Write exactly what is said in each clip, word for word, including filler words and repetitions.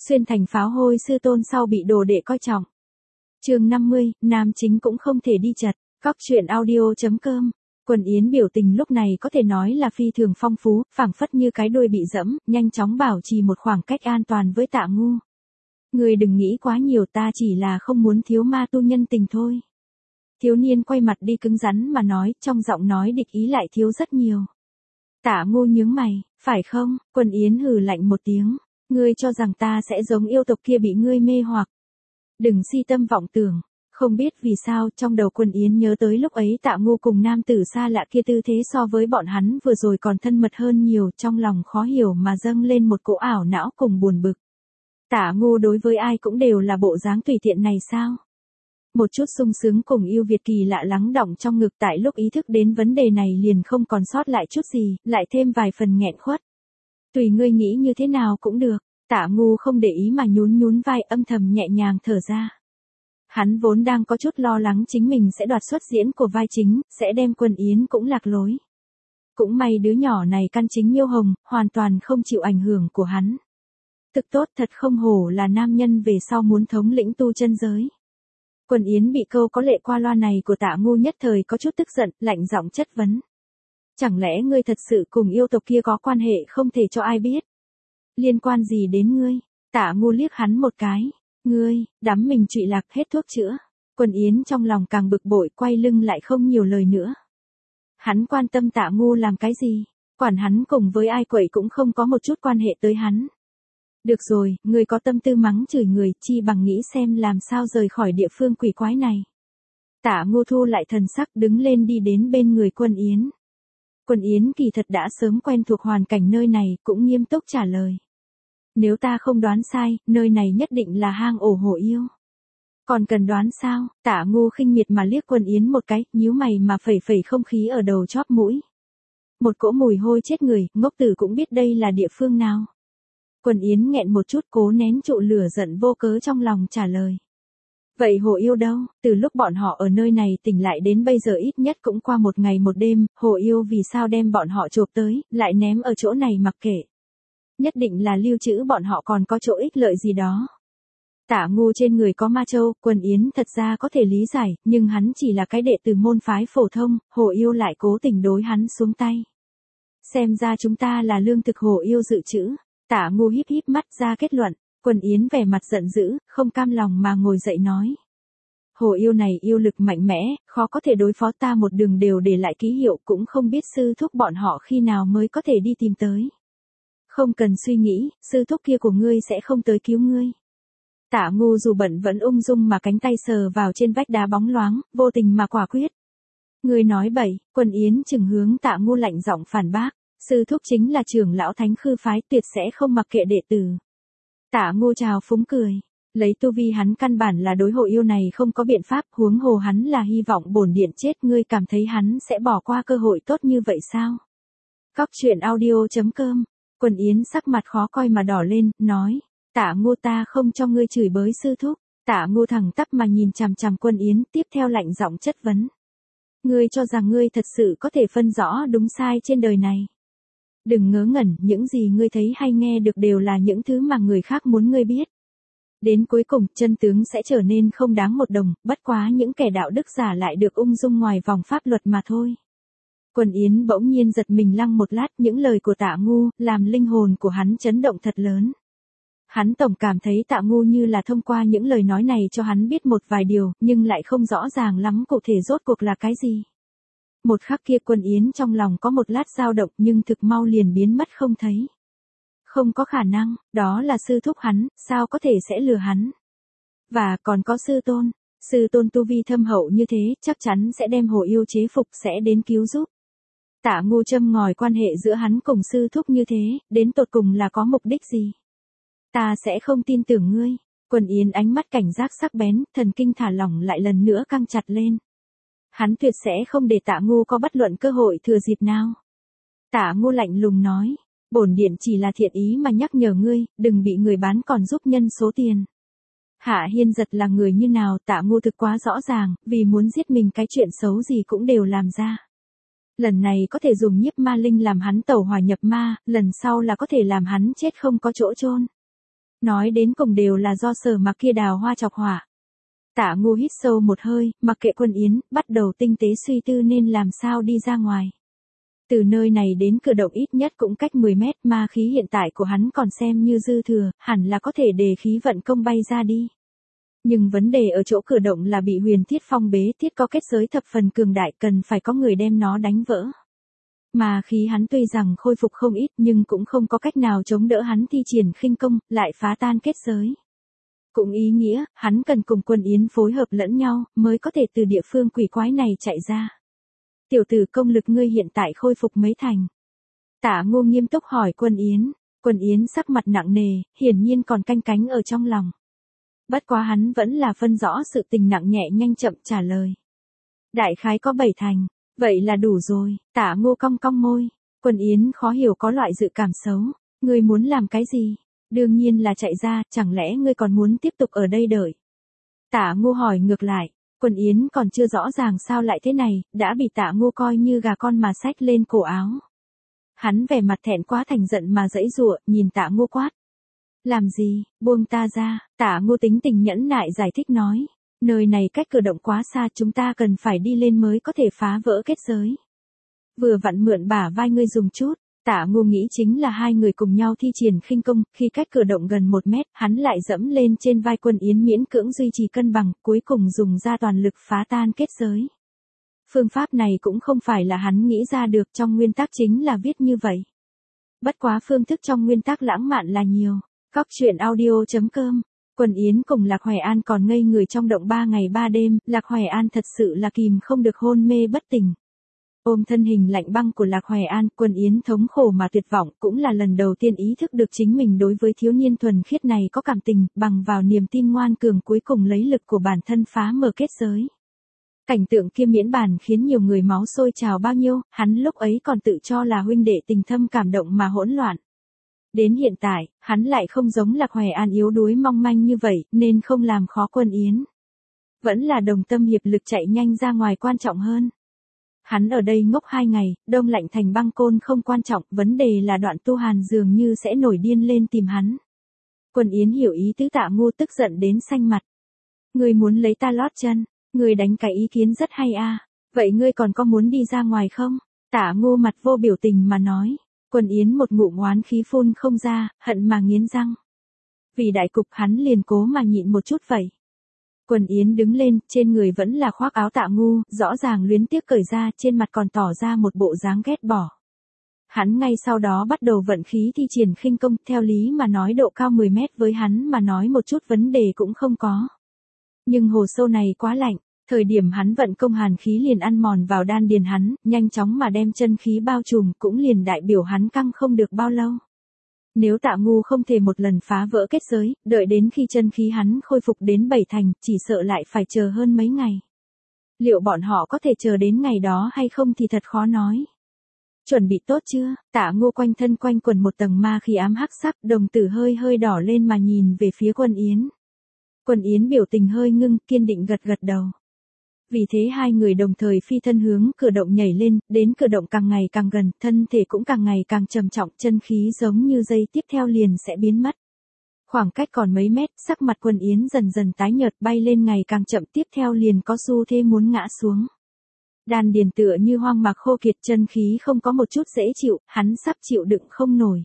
xuyên thành pháo hôi sư tôn sau bị đồ đệ coi trọng. Chương năm mươi, nam chính cũng không thể đi chật. Góc truyện audio chấm com. Quần Yến biểu tình lúc này có thể nói là phi thường phong phú, phảng phất như cái đuôi bị dẫm, nhanh chóng bảo trì một khoảng cách an toàn với Tạ Ngu. Người đừng nghĩ quá nhiều, ta chỉ là không muốn thiếu ma tu nhân tình thôi. Thiếu niên quay mặt đi cứng rắn mà nói, trong giọng nói địch ý lại thiếu rất nhiều. Tạ Ngu nhướng mày, phải không? Quần Yến hừ lạnh một tiếng, ngươi cho rằng ta sẽ giống yêu tộc kia bị ngươi mê hoặc. Đừng si tâm vọng tưởng. Không biết vì sao trong đầu Quần Yến nhớ tới lúc ấy Tạ Ngu cùng nam tử xa lạ kia tư thế so với bọn hắn vừa rồi còn thân mật hơn nhiều, trong lòng khó hiểu mà dâng lên một cỗ ảo não cùng buồn bực. Tạ Ngu đối với ai cũng đều là bộ dáng tùy tiện này sao? Một chút sung sướng cùng yêu Việt kỳ lạ lắng đọng trong ngực, tại lúc ý thức đến vấn đề này liền không còn sót lại chút gì, lại thêm vài phần nghẹn khuất. Tùy ngươi nghĩ như thế nào cũng được. Tạ Ngu không để ý mà nhún nhún vai, âm thầm nhẹ nhàng thở ra. Hắn vốn đang có chút lo lắng chính mình sẽ đoạt xuất diễn của vai chính, sẽ đem Quần Yến cũng lạc lối. Cũng may đứa nhỏ này căn chính yêu hồng, hoàn toàn không chịu ảnh hưởng của hắn. Thực tốt, thật không hổ là nam nhân về sau muốn thống lĩnh tu chân giới. Quần Yến bị câu có lệ qua loa này của Tạ Ngu nhất thời có chút tức giận, lạnh giọng chất vấn. Chẳng lẽ ngươi thật sự cùng yêu tộc kia có quan hệ không thể cho ai biết? Liên quan gì đến ngươi? Tạ Ngu liếc hắn một cái. Ngươi, đắm mình trụy lạc hết thuốc chữa. Quần Yến trong lòng càng bực bội, quay lưng lại không nhiều lời nữa. Hắn quan tâm Tạ Ngu làm cái gì? Quản hắn cùng với ai quậy cũng không có một chút quan hệ tới hắn. Được rồi, ngươi có tâm tư mắng chửi người, chi bằng nghĩ xem làm sao rời khỏi địa phương quỷ quái này. Tạ Ngu thu lại thần sắc, đứng lên đi đến bên người Quần Yến. Quần Yến kỳ thật đã sớm quen thuộc hoàn cảnh nơi này, cũng nghiêm túc trả lời. Nếu ta không đoán sai, nơi này nhất định là hang ổ hổ yêu. Còn cần đoán sao? Tạ Ngu khinh miệt mà liếc Quần Yến một cái, nhíu mày mà phẩy phẩy không khí ở đầu chóp mũi. Một cỗ mùi hôi chết người, ngốc tử cũng biết đây là địa phương nào. Quần Yến nghẹn một chút, cố nén trụ lửa giận vô cớ trong lòng trả lời. Vậy hổ yêu đâu? Từ lúc bọn họ ở nơi này tỉnh lại đến bây giờ ít nhất cũng qua một ngày một đêm, hổ yêu vì sao đem bọn họ chộp tới, lại ném ở chỗ này mặc kệ. Nhất định là lưu trữ bọn họ còn có chỗ ích lợi gì đó. Tạ Ngu trên người có ma châu, Quần Yến thật ra có thể lý giải, nhưng hắn chỉ là cái đệ tử môn phái phổ thông, hổ yêu lại cố tình đối hắn xuống tay. Xem ra chúng ta là lương thực hổ yêu dự trữ. Tạ Ngu híp híp mắt ra kết luận. Quần Yến vẻ mặt giận dữ, không cam lòng mà ngồi dậy nói. Hổ yêu này yêu lực mạnh mẽ, khó có thể đối phó, ta một đường đều để lại ký hiệu, cũng không biết sư thúc bọn họ khi nào mới có thể đi tìm tới. Không cần suy nghĩ, sư thúc kia của ngươi sẽ không tới cứu ngươi. Tạ Ngu dù bận vẫn ung dung mà cánh tay sờ vào trên vách đá bóng loáng, vô tình mà quả quyết. Ngươi nói bậy. Quần Yến chừng hướng Tạ Ngu lạnh giọng phản bác. Sư thúc chính là trưởng lão thánh khư phái, tuyệt sẽ không mặc kệ đệ tử. Tạ Ngu trào phúng cười. Lấy tu vi hắn căn bản là đối hổ yêu này không có biện pháp, huống hồ hắn là hy vọng bổn điện chết, ngươi cảm thấy hắn sẽ bỏ qua cơ hội tốt như vậy sao? Góc truyện audio chấm com. Quần Yến sắc mặt khó coi mà đỏ lên, nói. Tạ Ngu, ta không cho ngươi chửi bới sư thúc. Tạ Ngu thẳng tắp mà nhìn chằm chằm Quần Yến, tiếp theo lạnh giọng chất vấn. Ngươi cho rằng ngươi thật sự có thể phân rõ đúng sai trên đời này. Đừng ngớ ngẩn, những gì ngươi thấy hay nghe được đều là những thứ mà người khác muốn ngươi biết. Đến cuối cùng, chân tướng sẽ trở nên không đáng một đồng, bất quá những kẻ đạo đức giả lại được ung dung ngoài vòng pháp luật mà thôi. Quần Yến bỗng nhiên giật mình lăng một lát, những lời của Tạ Ngu, làm linh hồn của hắn chấn động thật lớn. Hắn tổng cảm thấy Tạ Ngu như là thông qua những lời nói này cho hắn biết một vài điều, nhưng lại không rõ ràng lắm cụ thể rốt cuộc là cái gì. Một khắc kia Quần Yến trong lòng có một lát dao động, nhưng thực mau liền biến mất không thấy. Không có khả năng, đó là sư thúc hắn, sao có thể sẽ lừa hắn. Và còn có sư tôn, sư tôn tu vi thâm hậu như thế, chắc chắn sẽ đem hổ yêu chế phục, sẽ đến cứu giúp. Tạ Ngu châm ngòi quan hệ giữa hắn cùng sư thúc như thế, đến tột cùng là có mục đích gì? Ta sẽ không tin tưởng ngươi. Quần Yến ánh mắt cảnh giác sắc bén, thần kinh thả lỏng lại lần nữa căng chặt lên. Hắn tuyệt sẽ không để Tạ Ngu có bất luận cơ hội thừa dịp nào. Tạ Ngu lạnh lùng nói, bổn điện chỉ là thiện ý mà nhắc nhở ngươi, đừng bị người bán còn giúp nhân số tiền. Hạ Hiên Giật là người như nào, Tạ Ngu thực quá rõ ràng, vì muốn giết mình cái chuyện xấu gì cũng đều làm ra. Lần này có thể dùng nhiếp ma linh làm hắn tẩu hỏa nhập ma, lần sau là có thể làm hắn chết không có chỗ chôn. Nói đến cùng đều là do Sở Mặc kia đào hoa chọc họa. Tạ Ngu hít sâu một hơi, mặc kệ Quân Yến, bắt đầu tinh tế suy tư nên làm sao đi ra ngoài. Từ nơi này đến cửa động ít nhất cũng cách mười mét, ma khí hiện tại của hắn còn xem như dư thừa, hẳn là có thể để khí vận công bay ra đi. Nhưng vấn đề ở chỗ cửa động là bị Huyền Thiết phong bế, thiết có kết giới thập phần cường đại, cần phải có người đem nó đánh vỡ. Mà khí hắn tuy rằng khôi phục không ít nhưng cũng không có cách nào chống đỡ hắn thi triển khinh công, lại phá tan kết giới. Cũng ý nghĩa, hắn cần cùng Quân Yến phối hợp lẫn nhau, mới có thể từ địa phương quỷ quái này chạy ra. Tiểu tử, công lực ngươi hiện tại khôi phục mấy thành? Tạ Ngu nghiêm túc hỏi Quân Yến. Quân Yến sắc mặt nặng nề, hiển nhiên còn canh cánh ở trong lòng. Bất quá hắn vẫn là phân rõ sự tình nặng nhẹ nhanh chậm trả lời. Đại khái có bảy thành, vậy là đủ rồi. Tạ Ngu cong cong môi. Quân Yến khó hiểu có loại dự cảm xấu. Ngươi muốn làm cái gì? Đương nhiên là chạy ra, chẳng lẽ ngươi còn muốn tiếp tục ở đây đợi? Tạ Ngu hỏi ngược lại. Quân Yến còn chưa rõ ràng sao lại thế này, đã bị Tạ Ngu coi như gà con mà xách lên cổ áo. Hắn vẻ mặt thẹn quá thành giận mà giãy giụa, nhìn Tạ Ngu quát. Làm gì, buông ta ra. Tạ Ngu tính tình nhẫn nại giải thích nói. Nơi này cách cửa động quá xa, chúng ta cần phải đi lên mới có thể phá vỡ kết giới. Vừa vặn mượn bả vai ngươi dùng chút. Tạ Ngu nghĩ chính là hai người cùng nhau thi triển khinh công, khi cách cửa động gần một mét, hắn lại dẫm lên trên vai Quân Yến miễn cưỡng duy trì cân bằng, cuối cùng dùng ra toàn lực phá tan kết giới. Phương pháp này cũng không phải là hắn nghĩ ra được, trong nguyên tắc chính là viết như vậy. Bất quá phương thức trong nguyên tắc lãng mạn là nhiều. Góc truyện audio chấm com. Quân Yến cùng Lạc Hoài An còn ngây người trong động ba ngày ba đêm, Lạc Hoài An thật sự là kìm không được hôn mê bất tỉnh. Ôm thân hình lạnh băng của Lạc Hoài An, Quân Yến thống khổ mà tuyệt vọng, cũng là lần đầu tiên ý thức được chính mình đối với thiếu niên thuần khiết này có cảm tình, bằng vào niềm tin ngoan cường cuối cùng lấy lực của bản thân phá mở kết giới. Cảnh tượng kia miễn bàn khiến nhiều người máu sôi trào bao nhiêu, hắn lúc ấy còn tự cho là huynh đệ tình thâm cảm động mà hỗn loạn. Đến hiện tại, hắn lại không giống Lạc Hoài An yếu đuối mong manh như vậy, nên không làm khó Quân Yến. Vẫn là đồng tâm hiệp lực chạy nhanh ra ngoài quan trọng hơn. Hắn ở đây ngốc hai ngày, đông lạnh thành băng côn không quan trọng, vấn đề là Đoạn Tu Hàn dường như sẽ nổi điên lên tìm hắn. Quân Yến hiểu ý tứ, Tạ Ngu tức giận đến xanh mặt. Ngươi muốn lấy ta lót chân, ngươi đánh cái ý kiến rất hay a. Vậy ngươi còn có muốn đi ra ngoài không? Tạ Ngu mặt vô biểu tình mà nói. Quân Yến một ngụm oán khí phun không ra, hận mà nghiến răng. Vì đại cục hắn liền cố mà nhịn một chút vậy. Quân Yến đứng lên, trên người vẫn là khoác áo Tạ Ngu, rõ ràng luyến tiếc cởi ra, trên mặt còn tỏ ra một bộ dáng ghét bỏ. Hắn ngay sau đó bắt đầu vận khí thi triển khinh công, theo lý mà nói độ cao mười mét với hắn mà nói một chút vấn đề cũng không có. Nhưng hồ sâu này quá lạnh, thời điểm hắn vận công hàn khí liền ăn mòn vào đan điền hắn, nhanh chóng mà đem chân khí bao trùm, cũng liền đại biểu hắn căng không được bao lâu. Nếu Tạ Ngu không thể một lần phá vỡ kết giới, đợi đến khi chân khí hắn khôi phục đến bảy thành, chỉ sợ lại phải chờ hơn mấy ngày. Liệu bọn họ có thể chờ đến ngày đó hay không thì thật khó nói. Chuẩn bị tốt chưa? Tạ Ngu quanh thân quanh quần một tầng ma khí ám hắc sắc, đồng tử hơi hơi đỏ lên mà nhìn về phía Quân Yến. Quân Yến biểu tình hơi ngưng, kiên định gật gật đầu. Vì thế hai người đồng thời phi thân hướng cửa động nhảy lên, đến cửa động càng ngày càng gần, thân thể cũng càng ngày càng trầm trọng, chân khí giống như dây tiếp theo liền sẽ biến mất. Khoảng cách còn mấy mét, sắc mặt Quân Yến dần dần tái nhợt, bay lên ngày càng chậm, tiếp theo liền có xu thế muốn ngã xuống. Đan điền tựa như hoang mạc khô kiệt, chân khí không có một chút dễ chịu, hắn sắp chịu đựng không nổi.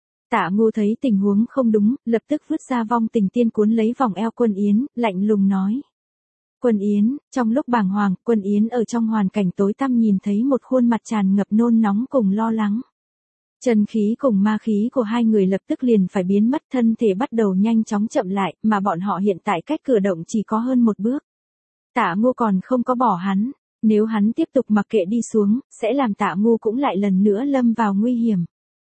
Tạ Ngu thấy tình huống không đúng, lập tức vứt ra vong tình tiên cuốn lấy vòng eo Quân Yến, lạnh lùng nói. Quân Yến, trong lúc bàng hoàng, Quân Yến ở trong hoàn cảnh tối tăm nhìn thấy một khuôn mặt tràn ngập nôn nóng cùng lo lắng. Chân khí cùng ma khí của hai người lập tức liền phải biến mất, thân thể bắt đầu nhanh chóng chậm lại, mà bọn họ hiện tại cách cửa động chỉ có hơn một bước. Tạ Ngu còn không có bỏ hắn, nếu hắn tiếp tục mặc kệ đi xuống, sẽ làm Tạ Ngu cũng lại lần nữa lâm vào nguy hiểm.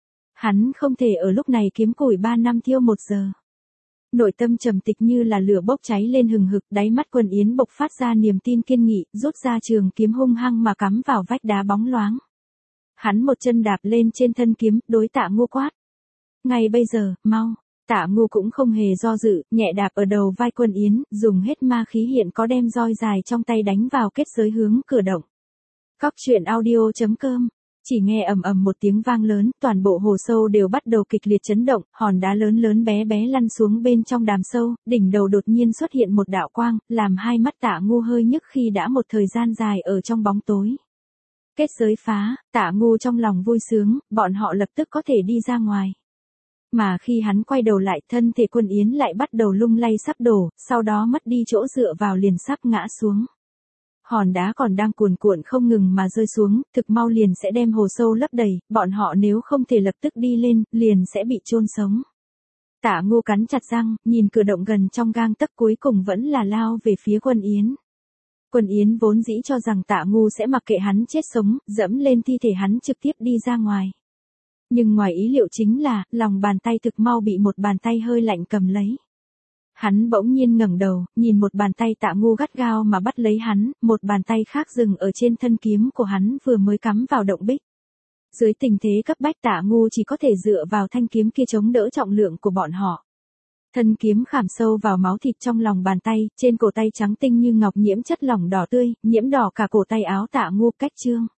Hắn không thể ở lúc này kiếm củi ba năm thiêu một giờ. Nội tâm trầm tịch như là lửa bốc cháy lên hừng hực, đáy mắt Quân Yến bộc phát ra niềm tin kiên nghị, rút ra trường kiếm hung hăng mà cắm vào vách đá bóng loáng. Hắn một chân đạp lên trên thân kiếm, đối Tạ Ngu quát. Ngay bây giờ, mau. Tạ Ngu cũng không hề do dự, nhẹ đạp ở đầu vai Quân Yến, dùng hết ma khí hiện có đem roi dài trong tay đánh vào kết giới hướng cửa động. Góc truyện audio chấm com Chỉ nghe ầm ầm một tiếng vang lớn, toàn bộ hồ sâu đều bắt đầu kịch liệt chấn động, hòn đá lớn lớn bé bé lăn xuống bên trong đàm sâu, đỉnh đầu đột nhiên xuất hiện một đạo quang, làm hai mắt Tạ Ngu hơi nhức khi đã một thời gian dài ở trong bóng tối. Kết giới phá, Tạ Ngu trong lòng vui sướng, bọn họ lập tức có thể đi ra ngoài. Mà khi hắn quay đầu lại, thân thể Quân Yến lại bắt đầu lung lay sắp đổ, sau đó mất đi chỗ dựa vào liền sắp ngã xuống. Hòn đá còn đang cuồn cuộn không ngừng mà rơi xuống, thực mau liền sẽ đem hồ sâu lấp đầy, bọn họ nếu không thể lập tức đi lên, liền sẽ bị chôn sống. Tạ Ngu cắn chặt răng, nhìn cử động gần trong gang tấc cuối cùng vẫn là lao về phía Quân Yến. Quân Yến vốn dĩ cho rằng Tạ Ngu sẽ mặc kệ hắn chết sống, dẫm lên thi thể hắn trực tiếp đi ra ngoài. Nhưng ngoài ý liệu chính là, lòng bàn tay thực mau bị một bàn tay hơi lạnh cầm lấy. Hắn bỗng nhiên ngẩng đầu, nhìn một bàn tay Tạ Ngu gắt gao mà bắt lấy hắn, một bàn tay khác dừng ở trên thân kiếm của hắn vừa mới cắm vào động bích. Dưới tình thế cấp bách Tạ Ngu chỉ có thể dựa vào thanh kiếm kia chống đỡ trọng lượng của bọn họ. Thân kiếm khảm sâu vào máu thịt trong lòng bàn tay, trên cổ tay trắng tinh như ngọc nhiễm chất lỏng đỏ tươi, nhiễm đỏ cả cổ tay áo Tạ Ngu cách trương.